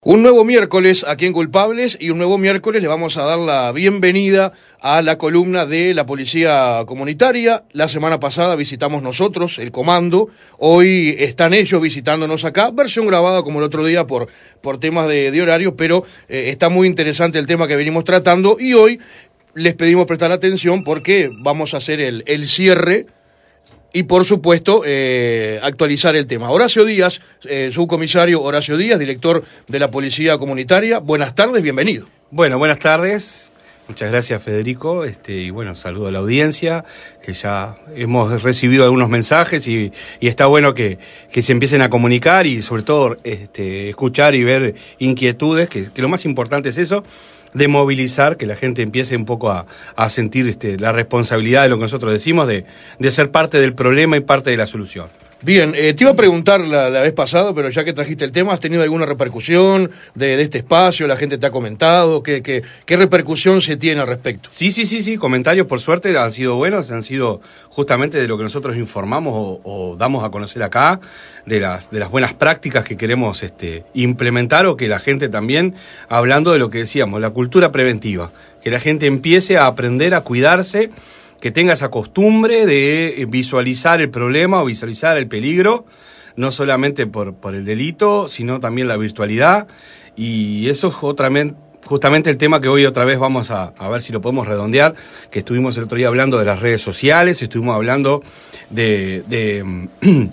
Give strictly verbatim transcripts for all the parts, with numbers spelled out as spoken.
Un nuevo miércoles aquí en Culpables y un nuevo miércoles le vamos a dar la bienvenida a la columna de la Policía Comunitaria. La semana pasada visitamos nosotros el comando, hoy están ellos visitándonos acá, versión grabada como el otro día por, por temas de, de horario, pero eh, está muy interesante el tema que venimos tratando y hoy les pedimos prestar atención porque vamos a hacer el, el cierre y por supuesto eh, actualizar el tema. Horacio Díaz, eh, subcomisario Horacio Díaz, director de la Policía Comunitaria. Buenas tardes, bienvenido. Bueno, buenas tardes. Muchas gracias, Federico. Este, y bueno, saludo a la audiencia, que ya hemos recibido algunos mensajes y, y está bueno que, que se empiecen a comunicar y sobre todo este, escuchar y ver inquietudes, que, que lo más importante es eso, de movilizar, que la gente empiece un poco a, a sentir este, la responsabilidad de lo que nosotros decimos, de, de ser parte del problema y parte de la solución. Bien, eh, te iba a preguntar la, la vez pasada, pero ya que trajiste el tema, ¿has tenido alguna repercusión de, de este espacio? ¿La gente te ha comentado? ¿Qué, qué, qué repercusión se tiene al respecto? Sí, sí, sí, sí, comentarios por suerte han sido buenos, han sido justamente de lo que nosotros informamos o, o damos a conocer acá, de las, de las buenas prácticas que queremos este, implementar o que la gente también, hablando de lo que decíamos, la cultura preventiva, que la gente empiece a aprender a cuidarse, que tenga esa costumbre de visualizar el problema o visualizar el peligro, no solamente por, por el delito, sino también la virtualidad, y eso es otra, justamente el tema que hoy otra vez vamos a, a ver si lo podemos redondear, que estuvimos el otro día hablando de las redes sociales, estuvimos hablando de, de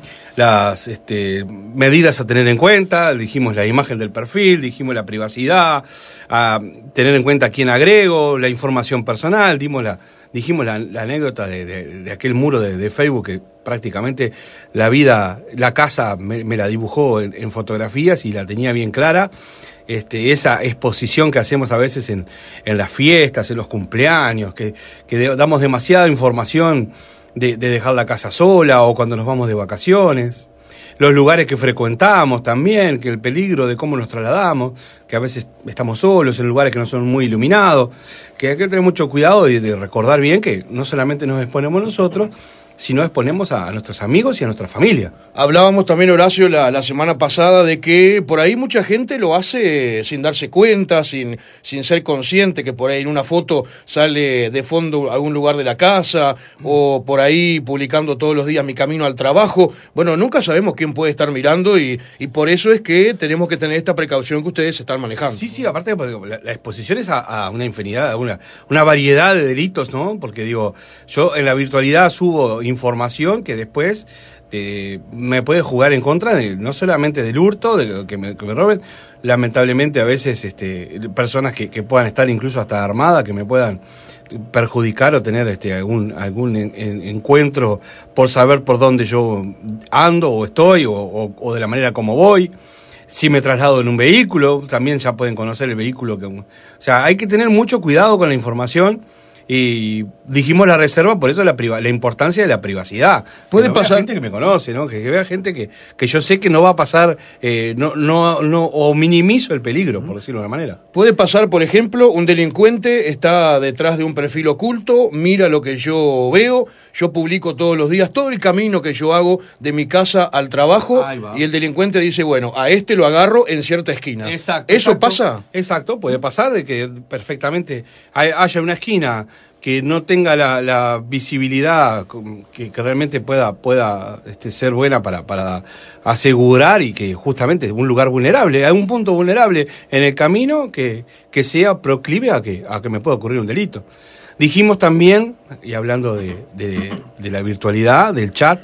las este, medidas a tener en cuenta, dijimos la imagen del perfil, dijimos la privacidad, a tener en cuenta a quién agrego, la información personal, dimos la, dijimos la, la anécdota de, de, de aquel muro de, de Facebook que prácticamente la vida, la casa me, me la dibujó en, en fotografías y la tenía bien clara. Este, esa exposición que hacemos a veces en, en las fiestas, en los cumpleaños, que, que de, damos demasiada información de, de dejar la casa sola o cuando nos vamos de vacaciones, los lugares que frecuentamos también, que el peligro de cómo nos trasladamos, que a veces estamos solos en lugares que no son muy iluminados, que hay que tener mucho cuidado y de recordar bien que no solamente nos exponemos nosotros, sino exponemos a, a nuestros amigos y a nuestra familia. Hablábamos también, Horacio, la, la semana pasada de que por ahí mucha gente lo hace sin darse cuenta, sin, sin ser consciente, que por ahí en una foto sale de fondo algún lugar de la casa, mm. o por ahí publicando todos los días mi camino al trabajo. Bueno, nunca sabemos quién puede estar mirando y, y por eso es que tenemos que tener esta precaución que ustedes están manejando. Sí, sí, aparte la, la exposición es a, a una infinidad, a una, una variedad de delitos, ¿no? Porque digo, yo en la virtualidad subo información que después eh, me puede jugar en contra de, no solamente del hurto, de que me, que me roben, lamentablemente a veces este, personas que, que puedan estar incluso hasta armadas, que me puedan perjudicar o tener este, algún, algún en, en, encuentro por saber por dónde yo ando o estoy o, o, o de la manera como voy. Si me traslado en un vehículo, también ya pueden conocer el vehículo que, o sea, hay que tener mucho cuidado con la información. Y dijimos la reserva, por eso la priva, la importancia de la privacidad. Puede pasar gente que me conoce, ¿no? Que, que vea gente que, que yo sé que no va a pasar, eh, no, no, no, o minimizo el peligro, por decirlo de una manera. Puede pasar, por ejemplo, un delincuente está detrás de un perfil oculto, mira lo que yo veo, yo publico todos los días todo el camino que yo hago de mi casa al trabajo, y el delincuente dice, bueno, a este lo agarro en cierta esquina. Exacto. ¿Eso exacto, pasa? Exacto, puede pasar de que perfectamente haya una esquina que no tenga la, la visibilidad que, que realmente pueda pueda este, ser buena para, para asegurar y que justamente es un lugar vulnerable, hay un punto vulnerable en el camino que, que sea proclive a que, a que me pueda ocurrir un delito. Dijimos también, y hablando de, de, de la virtualidad, del chat,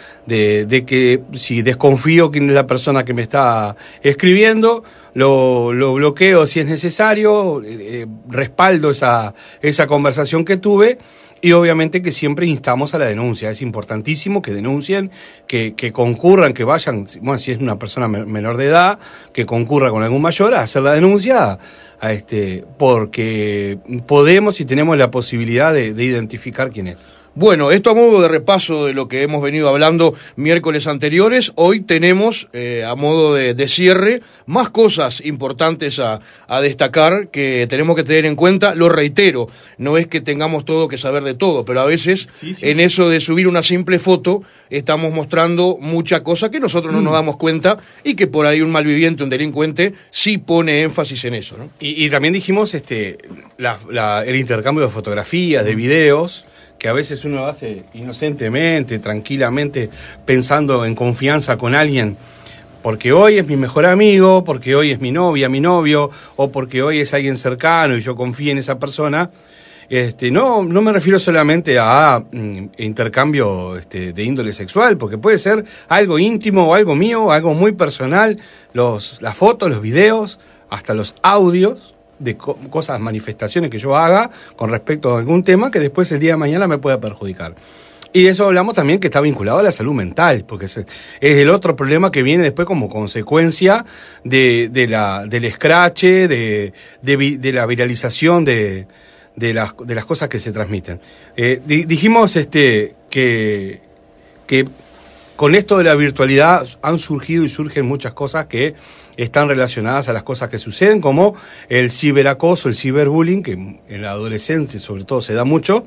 de, de que si desconfío quién es la persona que me está escribiendo, lo, lo bloqueo si es necesario, eh, respaldo esa, esa conversación que tuve y obviamente que siempre instamos a la denuncia. Es importantísimo que denuncien, que, que concurran, que vayan, bueno, si es una persona menor de edad, que concurra con algún mayor a hacer la denuncia, a este, porque podemos y tenemos la posibilidad de, de identificar quién es. Bueno, esto a modo de repaso de lo que hemos venido hablando miércoles anteriores. Hoy tenemos, eh, a modo de, de cierre, más cosas importantes a, a destacar que tenemos que tener en cuenta. Lo reitero, no es que tengamos todo que saber de todo, pero a veces sí, sí, en sí. eso de subir una simple foto estamos mostrando mucha cosa que nosotros no mm. nos damos cuenta y que por ahí un malviviente, un delincuente, sí pone énfasis en eso, ¿no? Y, y también dijimos este la, la, el intercambio de fotografías, de videos, que a veces uno hace inocentemente, tranquilamente, pensando en confianza con alguien, porque hoy es mi mejor amigo, porque hoy es mi novia, mi novio, o porque hoy es alguien cercano y yo confío en esa persona. Este, no, no me refiero solamente a mm, intercambio este, de índole sexual, porque puede ser algo íntimo o algo mío, algo muy personal, los, las fotos, los videos, hasta los audios de co- cosas, manifestaciones que yo haga con respecto a algún tema que después el día de mañana me pueda perjudicar. Y de eso hablamos también que está vinculado a la salud mental, porque es, es el otro problema que viene después como consecuencia de, de la, del escrache, de, de, de la viralización de, de, las, de las cosas que se transmiten. Eh, di, dijimos este, que, que con esto de la virtualidad han surgido y surgen muchas cosas que están relacionadas a las cosas que suceden, como el ciberacoso, el ciberbullying, que en la adolescencia sobre todo se da mucho.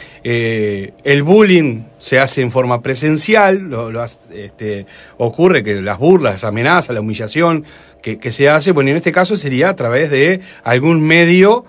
Eh, el bullying se hace en forma presencial, lo, lo, este, ocurre que las burlas, las amenazas, la humillación que, que se hace, bueno, en este caso sería a través de algún medio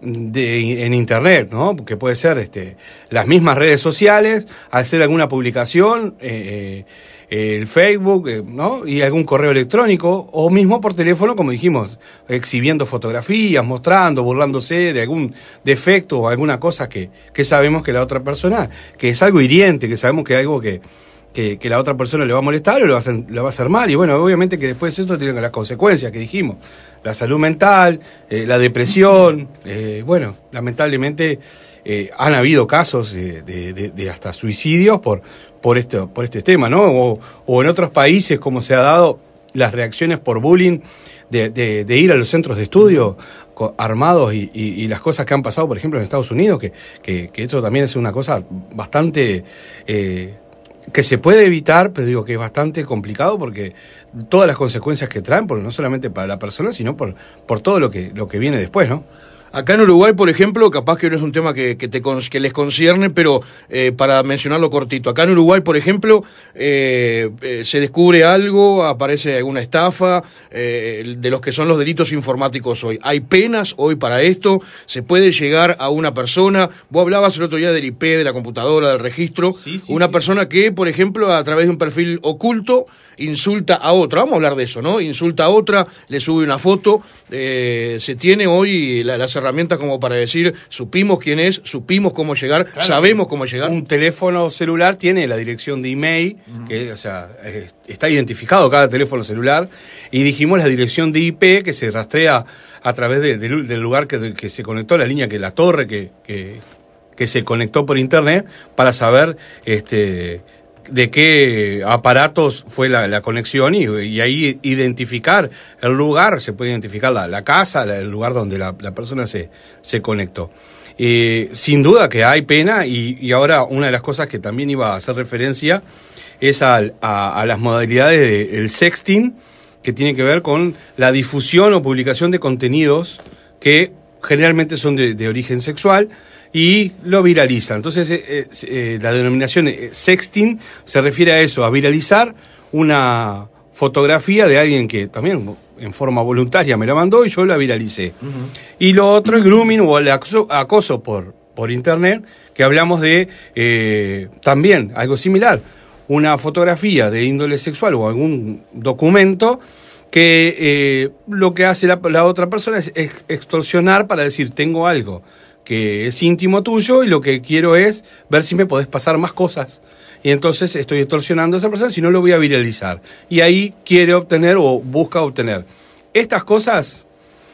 de, en internet, ¿no? Que puede ser este, las mismas redes sociales, hacer alguna publicación, eh, eh, el Facebook, eh, ¿no? Y algún correo electrónico, o mismo por teléfono, como dijimos, exhibiendo fotografías, mostrando, burlándose de algún defecto o alguna cosa que, que sabemos que la otra persona, que es algo hiriente, que sabemos que es algo que, que, que la otra persona le va a molestar o le va a hacer, le va a hacer mal, y bueno, obviamente que después esto tiene las consecuencias que dijimos, la salud mental, eh, la depresión, eh, bueno, lamentablemente eh, han habido casos de, de, de, de hasta suicidios por por este, por este tema, ¿no? O, o en otros países, como se ha dado las reacciones por bullying, de, de, de ir a los centros de estudio armados y, y, y las cosas que han pasado, por ejemplo, en Estados Unidos, que, que, que esto también es una cosa bastante... Eh, que se puede evitar, pero digo que es bastante complicado porque todas las consecuencias que traen, porque no solamente para la persona, sino por, por todo lo que, lo que viene después, ¿no? Acá en Uruguay, por ejemplo, capaz que no es un tema que, que, te, que les concierne, pero eh, para mencionarlo cortito, acá en Uruguay, por ejemplo, eh, eh, se descubre algo, aparece alguna estafa, eh, de los que son los delitos informáticos hoy. Hay penas hoy para esto, se puede llegar a una persona, vos hablabas el otro día del I P, de la computadora, del registro, sí, sí, una sí. persona que, por ejemplo, a través de un perfil oculto, insulta a otra, vamos a hablar de eso, ¿no? Insulta a otra, le sube una foto, eh, se tiene hoy la, las herramientas como para decir, supimos quién es, supimos cómo llegar, claro, sabemos cómo llegar. Un teléfono celular tiene la dirección de email, uh-huh. que, o sea, eh, está identificado cada teléfono celular, y dijimos la dirección de I P que se rastrea a través de, de, del lugar que, de, que se conectó, la línea, que la torre que, que, que se conectó por internet, para saber este de qué aparatos fue la, la conexión y, y ahí identificar el lugar, se puede identificar la, la casa, la, el lugar donde la, la persona se, se conectó. Eh, sin duda que hay pena y, y ahora una de las cosas que también iba a hacer referencia es a, a, a las modalidades del sexting, que tiene que ver con la difusión o publicación de contenidos que generalmente son de, de origen sexual, y lo viraliza. Entonces, eh, eh, la denominación eh, sexting se refiere a eso, a viralizar una fotografía de alguien que también en forma voluntaria me la mandó y yo la viralicé. Uh-huh. Y lo otro es grooming o el acoso, acoso por, por internet, que hablamos de eh, también algo similar, una fotografía de índole sexual o algún documento que eh, lo que hace la, la otra persona es extorsionar para decir, tengo algo que es íntimo tuyo y lo que quiero es ver si me podés pasar más cosas. Y entonces estoy extorsionando a esa persona, si no lo voy a viralizar. Y ahí quiere obtener o busca obtener. Estas cosas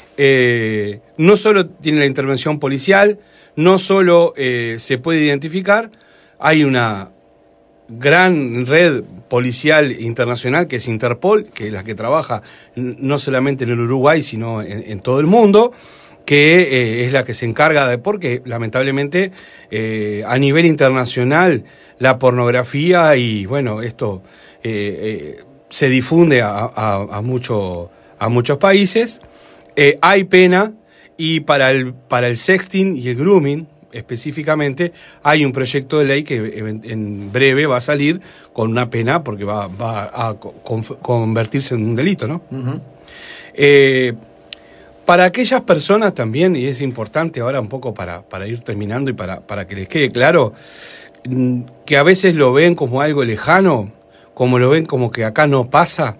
eh, no solo tienen la intervención policial, no solo eh, se puede identificar, hay una gran red policial internacional que es Interpol, que es la que trabaja no solamente en el Uruguay, sino en, en todo el mundo, que eh, es la que se encarga de, porque lamentablemente eh, a nivel internacional la pornografía y bueno, esto eh, eh, se difunde a, a, a, mucho, a muchos países, eh, hay pena y para el, para el sexting y el grooming específicamente hay un proyecto de ley que en, en breve va a salir con una pena porque va, va a con, convertirse en un delito, ¿no? Uh-huh. Eh, Para aquellas personas también, y es importante ahora un poco para, para ir terminando y para, para que les quede claro, que a veces lo ven como algo lejano, como lo ven como que acá no pasa.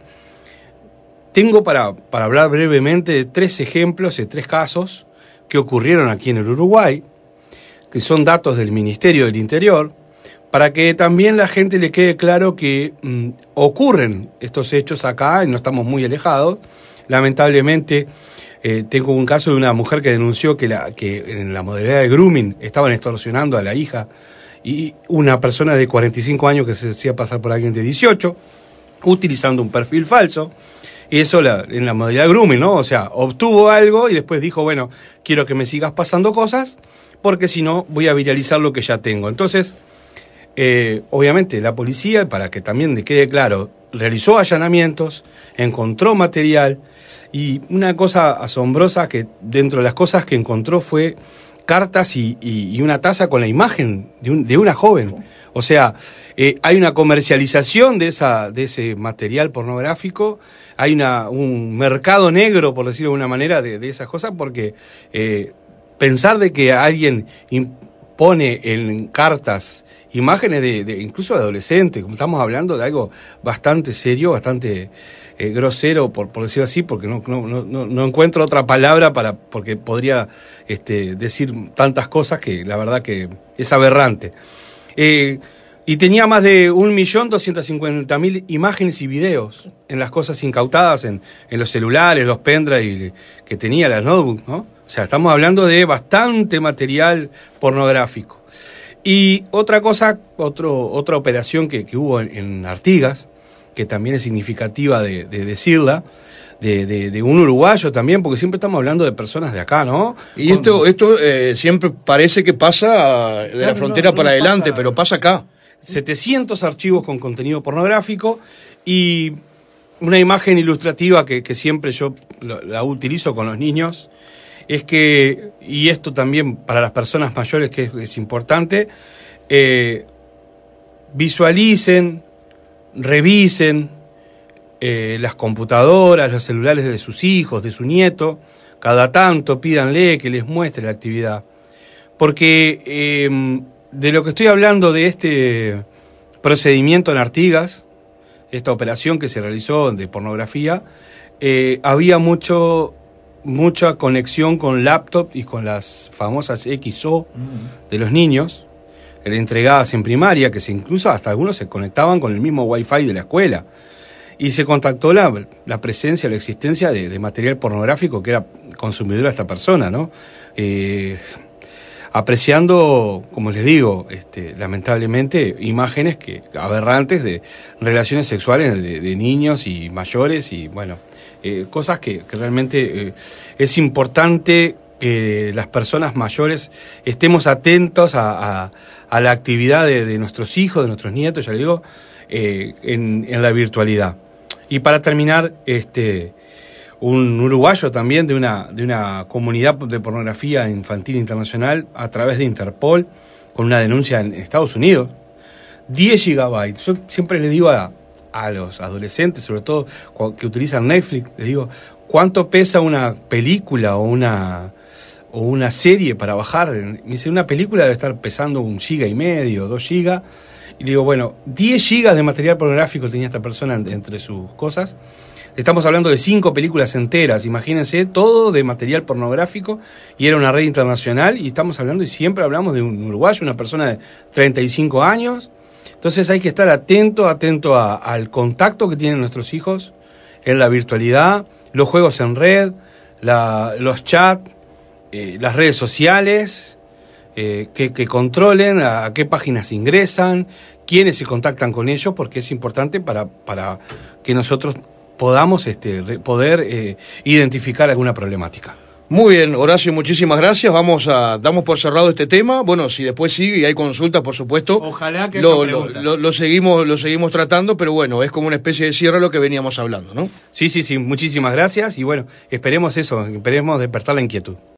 Tengo para, para hablar brevemente de tres ejemplos, de tres casos que ocurrieron aquí en el Uruguay, que son datos del Ministerio del Interior, para que también la gente le quede claro que mmm, ocurren estos hechos acá y no estamos muy alejados. Lamentablemente, Eh, tengo un caso de una mujer que denunció que, la, que en la modalidad de grooming estaban extorsionando a la hija y una persona de cuarenta y cinco años que se hacía pasar por alguien de dieciocho, utilizando un perfil falso, y eso la, en la modalidad de grooming, ¿no? O sea, obtuvo algo y después dijo, bueno, quiero que me sigas pasando cosas, porque si no voy a viralizar lo que ya tengo. Entonces, eh, obviamente la policía, para que también le quede claro, realizó allanamientos, encontró material. Y una cosa asombrosa que dentro de las cosas que encontró fue cartas y, y, y una taza con la imagen de, un, de una joven. O sea, eh, hay una comercialización de, esa, de ese material pornográfico, hay una, un mercado negro, por decirlo de una manera, de, de esas cosas, porque eh, pensar de que alguien pone en cartas imágenes de, de incluso de adolescentes, como estamos hablando de algo bastante serio, bastante eh, grosero, por, por decirlo así, porque no, no, no, no encuentro otra palabra para, porque podría este, decir tantas cosas que la verdad que es aberrante. Eh, y tenía más de un millón doscientas cincuenta mil imágenes y videos en las cosas incautadas, en, en los celulares, los pendrive que tenía, las notebooks, ¿no? O sea, estamos hablando de bastante material pornográfico. Y otra cosa, otro, otra operación que, que hubo en, en Artigas, que también es significativa de, de decirla, de, de, de un uruguayo también, porque siempre estamos hablando de personas de acá, ¿no? Y esto, esto eh, siempre parece que pasa de claro, la frontera no, no para adelante, pasa, pero pasa acá. setecientos archivos con contenido pornográfico y una imagen ilustrativa que, que siempre yo la, la utilizo con los niños, es que, y esto también para las personas mayores que es, es importante, eh, visualicen, revisen eh, las computadoras, los celulares de sus hijos, de su nieto, cada tanto pídanle que les muestre la actividad. Porque eh, de lo que estoy hablando de este procedimiento en Artigas, esta operación que se realizó de pornografía, eh, había mucho... mucha conexión con laptop y con las famosas X O mm. de los niños, entregadas en primaria, que se incluso hasta algunos se conectaban con el mismo wifi de la escuela. Y se contactó la, la presencia, la existencia de, de material pornográfico que era consumidor a esta persona, ¿no? Eh, apreciando, como les digo, este, lamentablemente, imágenes que aberrantes de relaciones sexuales de, de niños y mayores y, bueno, Eh, cosas que, que realmente eh, es importante que las personas mayores estemos atentos a, a, a la actividad de, de nuestros hijos, de nuestros nietos, ya le digo, eh, en, en la virtualidad. Y para terminar, este, un uruguayo también de una, de una comunidad de pornografía infantil internacional a través de Interpol, con una denuncia en Estados Unidos, diez gigabytes. Yo siempre le digo a a los adolescentes, sobre todo que utilizan Netflix, les digo, ¿cuánto pesa una película o una o una serie para bajar? Me dice, una película debe estar pesando un giga y medio, dos gigas, y le digo, bueno, diez gigas de material pornográfico tenía esta persona entre sus cosas. Estamos hablando de cinco películas enteras, imagínense, todo de material pornográfico, y era una red internacional, y estamos hablando, y siempre hablamos de un uruguayo, una persona de treinta y cinco años. Entonces hay que estar atento, atento a, al contacto que tienen nuestros hijos en la virtualidad, los juegos en red, la, los chats, eh, las redes sociales, eh, que, que controlen a, a qué páginas ingresan, quiénes se contactan con ellos, porque es importante para, para que nosotros podamos este, re, poder eh, identificar alguna problemática. Muy bien, Horacio, muchísimas gracias. Vamos a, damos por cerrado este tema. Bueno, si después sigue y hay consultas, por supuesto. Ojalá que lo, haya lo, preguntas. lo, lo seguimos, lo seguimos tratando, pero bueno, es como una especie de cierre lo que veníamos hablando, ¿no? Sí, sí, sí, muchísimas gracias y bueno, esperemos eso, esperemos despertar la inquietud.